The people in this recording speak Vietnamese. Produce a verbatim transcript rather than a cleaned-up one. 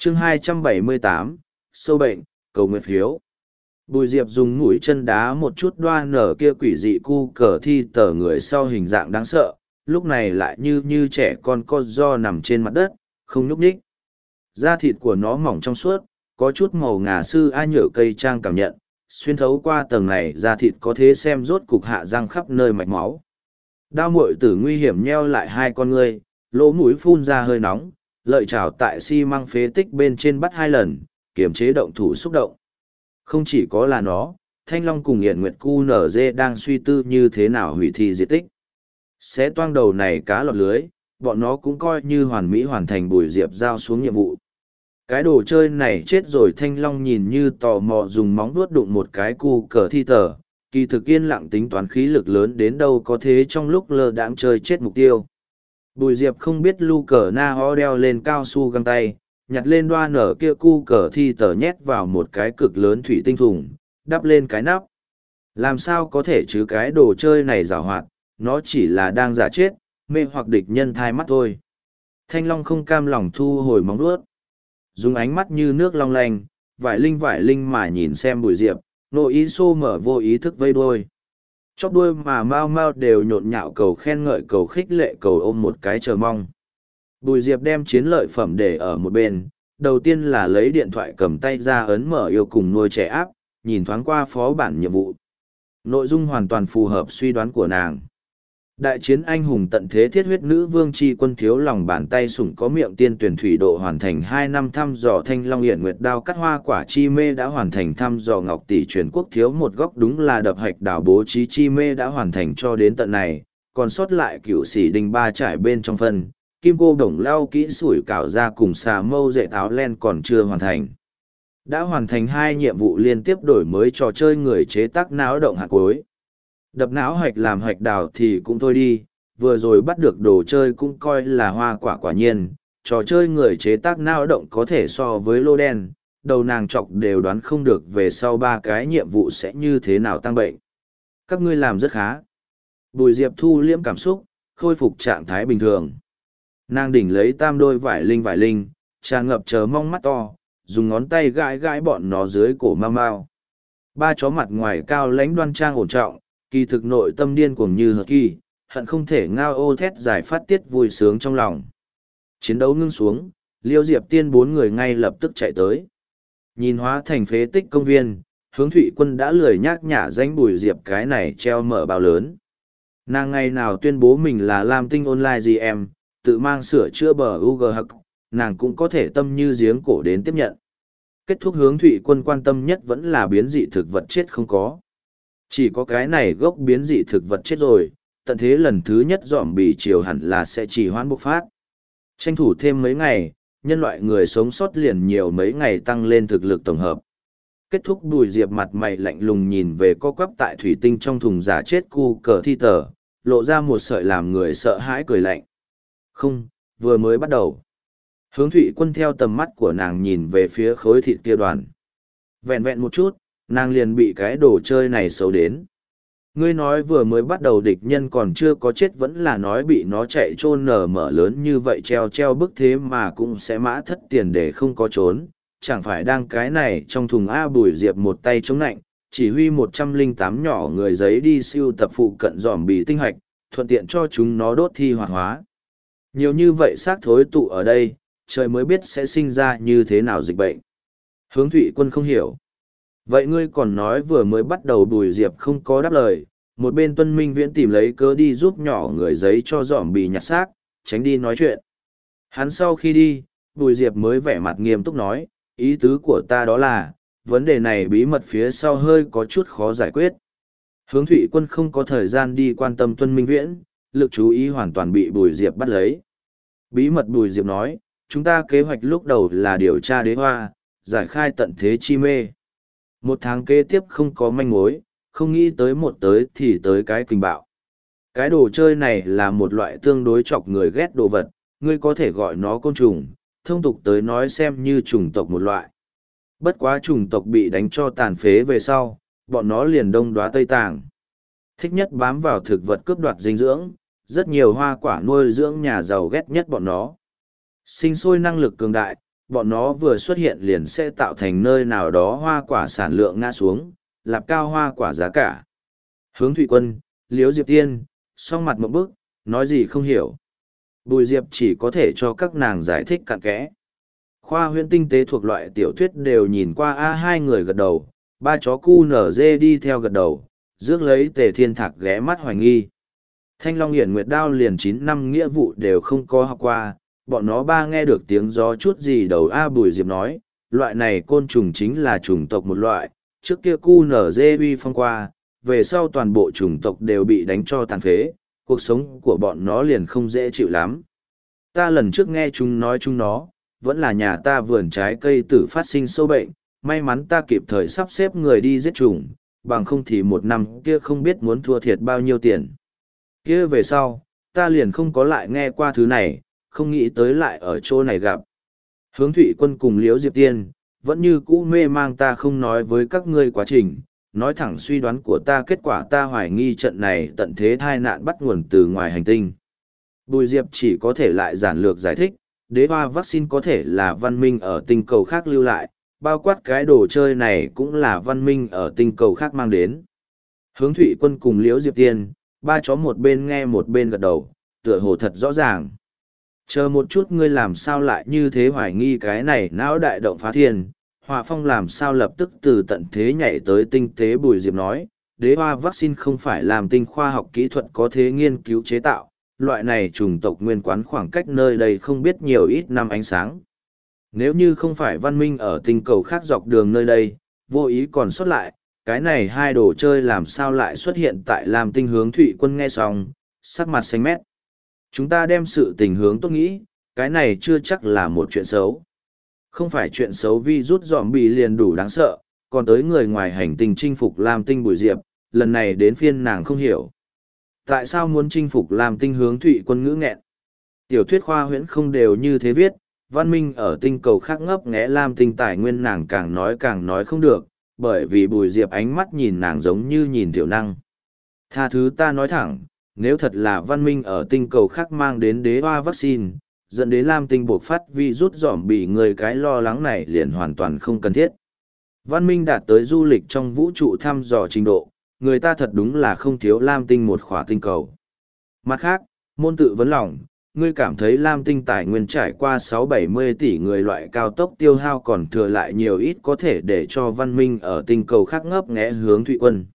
chương hai trăm bảy mươi tám, sâu bệnh, cầu nguyện phiếu. Bùi Diệp dùng mũi chân đá một chút đoan nở kia quỷ dị cu cờ thi tờ người sau hình dạng đáng sợ, lúc này lại như như trẻ con co do nằm trên mặt đất, không nhúc nhích. Da thịt của nó mỏng trong suốt, có chút màu ngà sư a nhựa cây trang cảm nhận, xuyên thấu qua tầng này da thịt có thể xem rốt cục hạ răng khắp nơi mạch máu. Đao muội tử nguy hiểm nheo lại hai con ngươi, lỗ mũi phun ra hơi nóng, lợi chảo tại xi măng phế tích bên trên bắt hai lần, kiềm chế động thủ xúc động. Không chỉ có là nó, Thanh Long cùng Hiển Nguyệt Cu nở dê đang suy tư như thế nào hủy thi diệt tích. Xé toang đầu này cá lọt lưới, bọn nó cũng coi như hoàn mỹ hoàn thành Bùi Diệp giao xuống nhiệm vụ. Cái đồ chơi này chết rồi. Thanh Long nhìn như tò mò dùng móng vuốt đụng một cái cu cờ thi tờ, kỳ thực yên lặng tính toán khí lực lớn đến đâu có thế trong lúc lơ đãng chơi chết mục tiêu. Bùi Diệp không biết lu cờ na ho đeo lên cao su găng tay, nhặt lên đoa nở kia cu cờ thi tờ nhét vào một cái cực lớn thủy tinh thùng, đắp lên cái nắp. Làm sao có thể chứ, cái đồ chơi này giảo hoạt, nó chỉ là đang giả chết, mê hoặc địch nhân thai mắt thôi. Thanh Long không cam lòng thu hồi móng vuốt, dùng ánh mắt như nước long lanh, vải linh vải linh mà nhìn xem Bùi Diệp, nội ý xô mở vô ý thức vây đuôi. Chóp đuôi mà mau mau đều nhộn nhạo cầu khen ngợi, cầu khích lệ, cầu ôm một cái chờ mong. Bùi Diệp đem chiến lợi phẩm để ở một bên, đầu tiên là lấy điện thoại cầm tay ra ấn mở yêu cùng nuôi trẻ áp, nhìn thoáng qua phó bản nhiệm vụ. Nội dung hoàn toàn phù hợp suy đoán của nàng. Đại chiến anh hùng tận thế thiết huyết nữ vương chi quân thiếu lòng bàn tay sủng có miệng tiên tuyển thủy độ hoàn thành hai năm thăm dò Thanh Long Hiển Nguyệt đao cắt hoa quả chi mê đã hoàn thành thăm dò ngọc tỷ truyền quốc thiếu một góc đúng là đập hạch đảo bố trí chi mê đã hoàn thành cho đến tận này, còn sót lại cựu sĩ đình ba trải bên trong phân, kim cô đồng lao kỹ sủi cảo ra cùng xà mâu dệ táo len còn chưa hoàn thành. Đã hoàn thành hai nhiệm vụ liên tiếp đổi mới trò chơi người chế tác não động hạt cuối. Đập não hạch làm hạch đào thì cũng thôi đi, vừa rồi bắt được đồ chơi cũng coi là hoa quả quả nhiên, trò chơi người chế tác não động có thể so với lô đen, đầu nàng chọc đều đoán không được về sau ba cái nhiệm vụ sẽ như thế nào tăng bệnh. Các ngươi làm rất khá. Bùi Diệp thu liễm cảm xúc, khôi phục trạng thái bình thường. Nàng đỉnh lấy tam đôi vải linh vải linh, tràn ngập chờ mong mắt to, dùng ngón tay gãi gãi bọn nó dưới cổ mau mau. Ba chó mặt ngoài cao lãnh đoan trang ổn trọng, kỳ thực nội tâm điên cuồng như hợt kỳ, hận không thể ngao ô thét giải phát tiết vui sướng trong lòng. Chiến đấu ngưng xuống, Liêu Diệp Tiên bốn người ngay lập tức chạy tới. Nhìn hóa thành phế tích công viên, Hướng Thụy Quân đã lười nhác nhả danh Bùi Diệp cái này treo mở bao lớn. Nàng ngày nào tuyên bố mình là Lam Tinh Online giê em, tự mang sửa chữa bờ u giê hắc, nàng cũng có thể tâm như giếng cổ đến tiếp nhận. Kết thúc Hướng Thụy Quân quan tâm nhất vẫn là biến dị thực vật chết không có. Chỉ có cái này gốc biến dị thực vật chết rồi, tận thế lần thứ nhất dòm bì chiều hẳn là sẽ chỉ hoãn bộc phát. Tranh thủ thêm mấy ngày, nhân loại người sống sót liền nhiều mấy ngày tăng lên thực lực tổng hợp. Kết thúc Bùi Diệp mặt mày lạnh lùng nhìn về co quắp tại thủy tinh trong thùng giả chết cu cờ thi tờ, lộ ra một sợi làm người sợ hãi cười lạnh. Không, vừa mới bắt đầu. Hướng Thụy Quân theo tầm mắt của nàng nhìn về phía khối thịt kia đoàn. Vẹn vẹn một chút, nàng liền bị cái đồ chơi này xấu đến. Ngươi nói vừa mới bắt đầu địch nhân còn chưa có chết vẫn là nói bị nó chạy trôn nở mở lớn như vậy treo treo bức thế mà cũng sẽ mã thất tiền để không có trốn. Chẳng phải đang cái này trong thùng A. Bùi Diệp một tay chống nạnh, chỉ huy một trăm lẻ tám nhỏ người giấy đi siêu tập phụ cận dòm bì tinh hoạch, thuận tiện cho chúng nó đốt thi hoạt hóa. Nhiều như vậy xác thối tụ ở đây, trời mới biết sẽ sinh ra như thế nào dịch bệnh. Hướng Thụy Quân không hiểu. Vậy ngươi còn nói vừa mới bắt đầu Bùi Diệp không có đáp lời, một bên Tuân Minh Viễn tìm lấy cớ đi giúp nhỏ người giấy cho dòm bì nhặt xác, tránh đi nói chuyện. Hắn sau khi đi, Bùi Diệp mới vẻ mặt nghiêm túc nói, ý tứ của ta đó là, vấn đề này bí mật phía sau hơi có chút khó giải quyết. Hướng Thụy Quân không có thời gian đi quan tâm Tuân Minh Viễn, lực chú ý hoàn toàn bị Bùi Diệp bắt lấy. Bí mật Bùi Diệp nói, chúng ta kế hoạch lúc đầu là điều tra đế hoa, giải khai tận thế chi mê. Một tháng kế tiếp không có manh mối, không nghĩ tới một tới thì tới cái kinh bạo. Cái đồ chơi này là một loại tương đối chọc người ghét đồ vật, ngươi có thể gọi nó côn trùng, thông tục tới nói xem như chủng tộc một loại. Bất quá chủng tộc bị đánh cho tàn phế về sau, bọn nó liền đông đoá Tây Tàng. Thích nhất bám vào thực vật cướp đoạt dinh dưỡng, rất nhiều hoa quả nuôi dưỡng nhà giàu ghét nhất bọn nó. Sinh sôi năng lực cường đại, bọn nó vừa xuất hiện liền sẽ tạo thành nơi nào đó hoa quả sản lượng ngã xuống, lạp cao hoa quả giá cả. Hướng Thụy Quân, Liễu Diệp Tiên, song mặt một bức, nói gì không hiểu. Bùi Diệp chỉ có thể cho các nàng giải thích cặn kẽ. Khoa huyễn tinh tế thuộc loại tiểu thuyết đều nhìn qua a hai người gật đầu, ba chó cu nở dê đi theo gật đầu, rước lấy Tề Thiên Thạc ghé mắt hoài nghi. Thanh Long Hiển Nguyệt Đao liền chín năm nghĩa vụ đều không có học qua, bọn nó ba nghe được tiếng gió chút gì đầu a Bùi Diệp nói, loại này côn trùng chính là chủng tộc một loại, trước kia cu nở dê uy phong qua, về sau toàn bộ chủng tộc đều bị đánh cho tàn phế, cuộc sống của bọn nó liền không dễ chịu lắm. Ta lần trước nghe chúng nói chúng nó, vẫn là nhà ta vườn trái cây tử phát sinh sâu bệnh, may mắn ta kịp thời sắp xếp người đi giết trùng, bằng không thì một năm kia không biết muốn thua thiệt bao nhiêu tiền. Kia về sau, ta liền không có lại nghe qua thứ này, không nghĩ tới lại ở chỗ này gặp. Hướng Thụy Quân cùng Liễu Diệp Tiên, vẫn như cũ mê mang ta không nói với các ngươi quá trình, nói thẳng suy đoán của ta kết quả ta hoài nghi trận này tận thế tai nạn bắt nguồn từ ngoài hành tinh. Bùi Diệp chỉ có thể lại giản lược giải thích, đế hoa vaccine có thể là văn minh ở tinh cầu khác lưu lại, bao quát cái đồ chơi này cũng là văn minh ở tinh cầu khác mang đến. Hướng Thụy Quân cùng Liễu Diệp Tiên, ba chó một bên nghe một bên gật đầu, tựa hồ thật rõ ràng. Chờ một chút ngươi làm sao lại như thế hoài nghi cái này não đại động phá thiên, Hòa Phong làm sao lập tức từ tận thế nhảy tới tinh tế. Bùi Diệp nói, đế hoa vaccine không phải làm tinh khoa học kỹ thuật có thế nghiên cứu chế tạo, loại này chủng tộc nguyên quán khoảng cách nơi đây không biết nhiều ít năm ánh sáng. Nếu như không phải văn minh ở tinh cầu khác dọc đường nơi đây, vô ý còn xuất lại, cái này hai đồ chơi làm sao lại xuất hiện tại Lam Tinh. Hướng Thụy Quân nghe xong, sắc mặt xanh mét. Chúng ta đem sự tình hướng tốt nghĩ, cái này chưa chắc là một chuyện xấu. Không phải chuyện xấu vì rút dọn bị liền đủ đáng sợ, còn tới người ngoài hành tinh chinh phục Lam Tinh. Bùi Diệp, lần này đến phiên nàng không hiểu. Tại sao muốn chinh phục Lam Tinh? Hướng Thụy Quân ngữ nghẹn. Tiểu thuyết khoa huyễn không đều như thế viết, văn minh ở tinh cầu khác ngấp nghé Lam Tinh tài nguyên, nàng càng nói càng nói không được, bởi vì Bùi Diệp ánh mắt nhìn nàng giống như nhìn tiểu năng. Tha thứ ta nói thẳng, nếu thật là văn minh ở tinh cầu khác mang đến đế hoa vaccine, dẫn đến Lam Tinh buộc phát vi rút dỏm bị người, cái lo lắng này liền hoàn toàn không cần thiết. Văn minh đạt tới du lịch trong vũ trụ thăm dò trình độ, người ta thật đúng là không thiếu Lam Tinh một khỏa tinh cầu. Mặt khác, môn tự vấn lòng, ngươi cảm thấy Lam Tinh tài nguyên trải qua sáu bảy mươi tỷ người loại cao tốc tiêu hao còn thừa lại nhiều ít có thể để cho văn minh ở tinh cầu khác ngấp nghé? Hướng Thụy Quân.